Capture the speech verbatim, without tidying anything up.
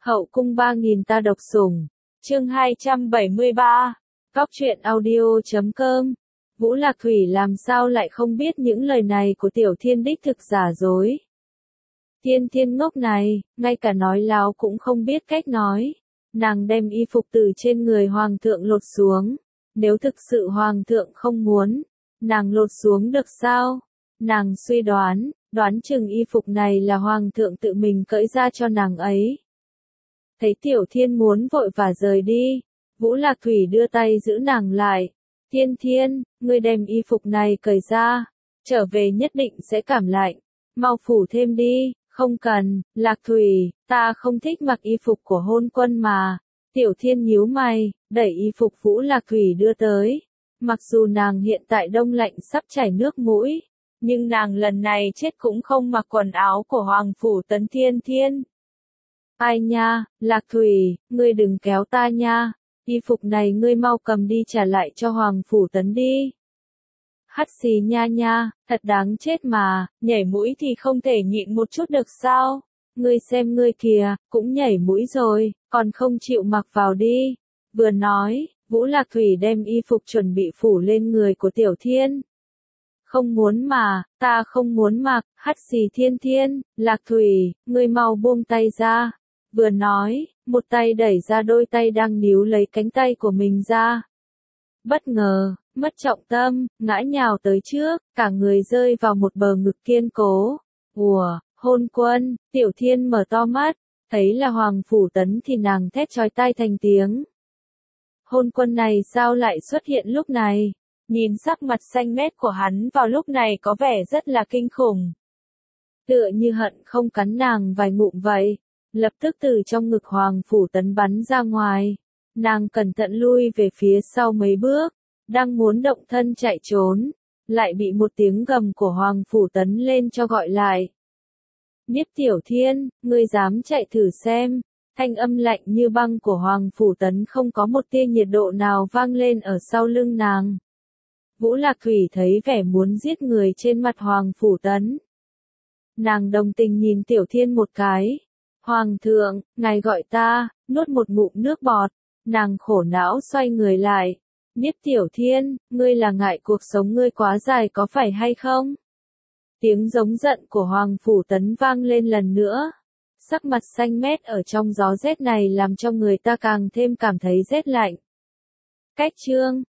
Hậu cung ba nghìn ta độc sủng. Chương hai trăm bảy mươi ba. Góc truyện audio chấm com. Vũ Lạc Thủy làm sao lại không biết những lời này của Tiểu Thiên đích thực giả dối. Thiên Thiên ngốc này, ngay cả nói láo cũng không biết cách nói. Nàng đem y phục từ trên người hoàng thượng lột xuống. Nếu thực sự hoàng thượng không muốn, nàng lột xuống được sao? Nàng suy đoán, đoán chừng y phục này là hoàng thượng tự mình cởi ra cho nàng ấy. Thấy Tiểu Thiên muốn vội và rời đi, Vũ Lạc Thủy đưa tay giữ nàng lại. Thiên Thiên, ngươi đem y phục này cởi ra, trở về nhất định sẽ cảm lạnh. Mau phủ thêm đi. Không cần, Lạc Thủy, ta không thích mặc y phục của hôn quân mà. Tiểu Thiên nhíu mày, đẩy y phục Vũ Lạc Thủy đưa tới. Mặc dù nàng hiện tại đông lạnh sắp chảy nước mũi, nhưng nàng lần này chết cũng không mặc quần áo của Hoàng Phủ Tấn. Thiên Thiên. Ai nha, Lạc Thủy, ngươi đừng kéo ta nha. Y phục này ngươi mau cầm đi trả lại cho Hoàng Phủ Tấn đi. Hắt xì nha nha, thật đáng chết mà, nhảy mũi thì không thể nhịn một chút được sao? Ngươi xem ngươi kìa, cũng nhảy mũi rồi, còn không chịu mặc vào đi. Vừa nói, Vũ Lạc Thủy đem y phục chuẩn bị phủ lên người của Tiểu Thiên. Không muốn mà, ta không muốn mặc, hắt xì. Thiên Thiên, Lạc Thủy, ngươi mau buông tay ra. Vừa nói, một tay đẩy ra đôi tay đang níu lấy cánh tay của mình ra. Bất ngờ, mất trọng tâm, ngã nhào tới trước, cả người rơi vào một bờ ngực kiên cố. Ủa, hôn quân, Tiểu Thiên mở to mắt, thấy là Hoàng Phủ Tấn thì nàng thét chói tai thành tiếng. Hôn quân này sao lại xuất hiện lúc này? Nhìn sắc mặt xanh mét của hắn vào lúc này có vẻ rất là kinh khủng. Tựa như hận không cắn nàng vài ngụm vậy. Lập tức từ trong ngực Hoàng Phủ Tấn bắn ra ngoài. Nàng cẩn thận lui về phía sau mấy bước, đang muốn động thân chạy trốn, lại bị một tiếng gầm của Hoàng Phủ Tấn lên cho gọi lại. Nhiếp Tiểu Thiên, ngươi dám chạy thử xem. Thanh âm lạnh như băng của Hoàng Phủ Tấn không có một tia nhiệt độ nào vang lên ở sau lưng nàng. Vũ Lạc Thủy thấy vẻ muốn giết người trên mặt Hoàng Phủ Tấn. Nàng đồng tình nhìn Tiểu Thiên một cái. Hoàng thượng, ngài gọi ta, nuốt một ngụm nước bọt. Nàng khổ não xoay người lại. Nhiếp Tiểu Thiên, ngươi là ngại cuộc sống ngươi quá dài có phải hay không? Tiếng giống giận của Hoàng Phủ Tấn vang lên lần nữa. Sắc mặt xanh mét ở trong gió rét này làm cho người ta càng thêm cảm thấy rét lạnh. Cách chương